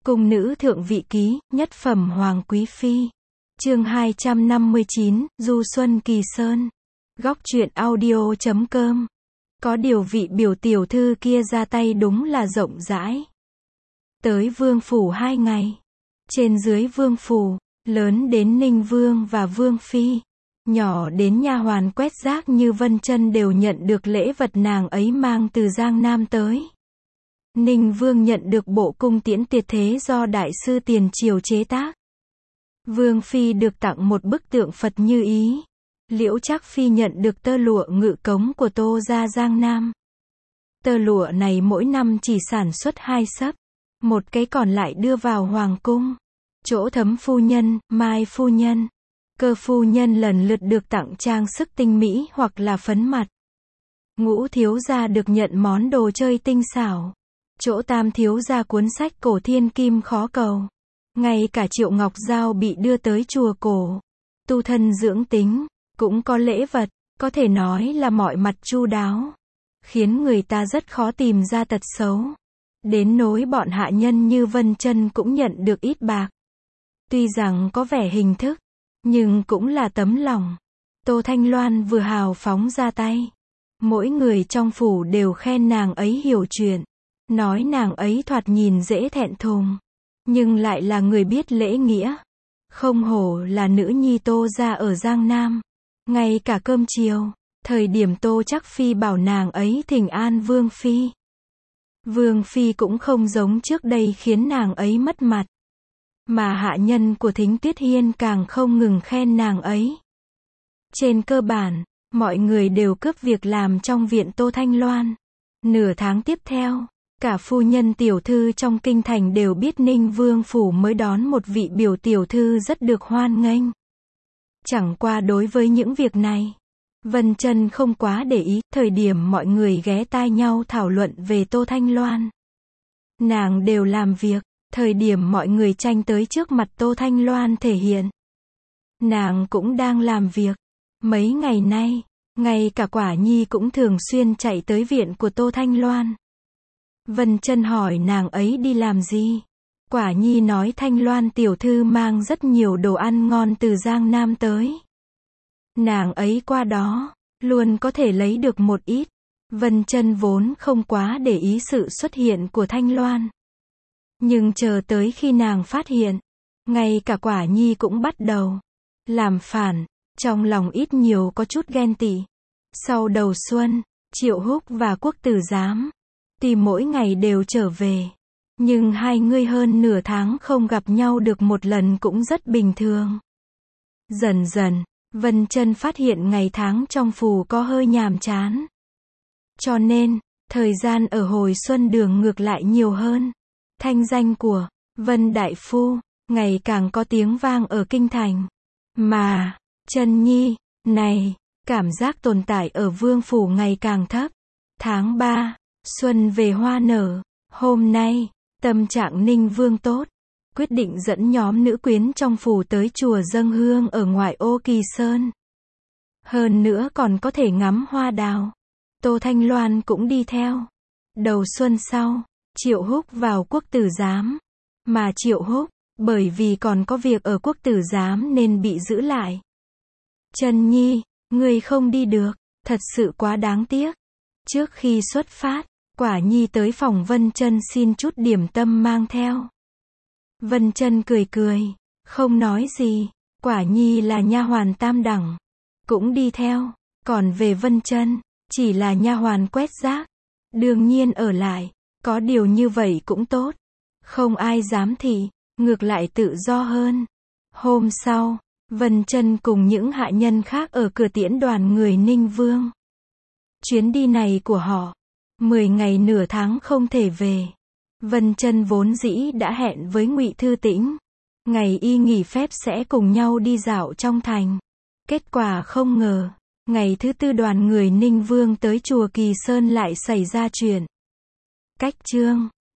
Cung nữ thượng vị ký, nhất phẩm hoàng quý phi. Chương 259, Du Xuân Kỳ Sơn. Góc truyện audio.com. Có điều vị biểu tiểu thư kia ra tay đúng là rộng rãi. Tới vương phủ 2 ngày. Trên dưới vương phủ, lớn đến Ninh Vương và Vương Phi, nhỏ đến nha hoàn quét rác như Vân Chân đều nhận được lễ vật nàng ấy mang từ Giang Nam tới. Ninh Vương nhận được bộ cung tiễn tuyệt thế do đại sư tiền triều chế tác. Vương Phi được tặng một bức tượng Phật như ý. Liễu Trác Phi nhận được tơ lụa ngự cống của Tô gia Giang Nam. Tơ lụa này mỗi năm chỉ sản xuất 2 xấp, một cái còn lại đưa vào hoàng cung. Chỗ Thấm phu nhân, Mai phu nhân, Cơ phu nhân lần lượt được tặng trang sức tinh mỹ hoặc là phấn mặt. Ngũ thiếu gia được nhận món đồ chơi tinh xảo. Chỗ Tam thiếu gia cuốn sách cổ thiên kim khó cầu. Ngay cả Triệu Ngọc Giao bị đưa tới chùa cổ. Tu thân dưỡng tính, cũng có lễ vật, có thể nói là mọi mặt chu đáo. Khiến người ta rất khó tìm ra tật xấu. Đến nỗi bọn hạ nhân như Vân Chân cũng nhận được ít bạc. Tuy rằng có vẻ hình thức, nhưng cũng là tấm lòng. Tô Thanh Loan vừa hào phóng ra tay. Mỗi người trong phủ đều khen nàng ấy hiểu chuyện. Nói nàng ấy thoạt nhìn dễ thẹn thùng. Nhưng lại là người biết lễ nghĩa. Không hổ là nữ nhi Tô gia ở Giang Nam. Ngay cả cơm chiều, thời điểm Tô Trác Phi bảo nàng ấy thỉnh an Vương Phi. Vương Phi cũng không giống trước đây khiến nàng ấy mất mặt. Mà hạ nhân của Thính Tuyết Hiên càng không ngừng khen nàng ấy. Trên cơ bản, mọi người đều cướp việc làm trong viện Tô Thanh Loan. Nửa tháng tiếp theo, cả phu nhân tiểu thư trong kinh thành đều biết Ninh Vương phủ mới đón một vị biểu tiểu thư rất được hoan nghênh. Chẳng qua đối với những việc này, Vân Chân không quá để ý, thời điểm mọi người ghé tai nhau thảo luận về Tô Thanh Loan. Nàng đều làm việc, thời điểm mọi người tranh tới trước mặt Tô Thanh Loan thể hiện. Nàng cũng đang làm việc. Mấy ngày nay, ngay cả Quả Nhi cũng thường xuyên chạy tới viện của Tô Thanh Loan. Vân Chân hỏi nàng ấy đi làm gì. Quả Nhi nói Thanh Loan tiểu thư mang rất nhiều đồ ăn ngon từ Giang Nam tới. Nàng ấy qua đó, luôn có thể lấy được một ít. Vân Chân vốn không quá để ý sự xuất hiện của Thanh Loan. Nhưng chờ tới khi nàng phát hiện, ngay cả Quả Nhi cũng bắt đầu làm phản, trong lòng ít nhiều có chút ghen tị. Sau đầu xuân, Triệu Húc và Quốc Tử Giám, tuy mỗi ngày đều trở về, nhưng hai người hơn nửa tháng không gặp nhau được một lần cũng rất bình thường. Dần dần, Vân Chân phát hiện ngày tháng trong phủ có hơi nhàm chán. Cho nên, thời gian ở hồi xuân đường ngược lại nhiều hơn. Thanh danh của Vân Đại Phu ngày càng có tiếng vang ở kinh thành. Mà, Chân Nhi này, cảm giác tồn tại ở vương phủ ngày càng thấp. Tháng 3, xuân về hoa nở. Hôm nay, tâm trạng Ninh Vương tốt, quyết định dẫn nhóm nữ quyến trong phủ tới chùa dâng hương ở ngoại ô Kỳ Sơn. Hơn nữa còn có thể ngắm hoa đào. Tô Thanh Loan cũng đi theo. Đầu xuân sau, Triệu Húc vào Quốc Tử Giám. Mà Triệu Húc, bởi vì còn có việc ở Quốc Tử Giám nên bị giữ lại. Chân Nhi, người không đi được, thật sự quá đáng tiếc. Trước khi xuất phát, Quả Nhi tới phòng Vân Chân xin chút điểm tâm mang theo. Vân Chân cười cười, không nói gì. Quả Nhi là nha hoàn tam đẳng, cũng đi theo. Còn về Vân Chân, chỉ là nha hoàn quét rác, đương nhiên ở lại. Có điều như vậy cũng tốt, không ai dám thị, ngược lại tự do hơn. Hôm sau, Vân Chân cùng những hạ nhân khác ở cửa tiễn đoàn người Ninh Vương. Chuyến đi này của họ, 10 ngày nửa tháng không thể về. Vân Chân vốn dĩ đã hẹn với Ngụy Thư Tĩnh, ngày y nghỉ phép sẽ cùng nhau đi dạo trong thành. Kết quả không ngờ, ngày thứ tư đoàn người Ninh Vương tới chùa Kỳ Sơn lại xảy ra chuyện. Cách chương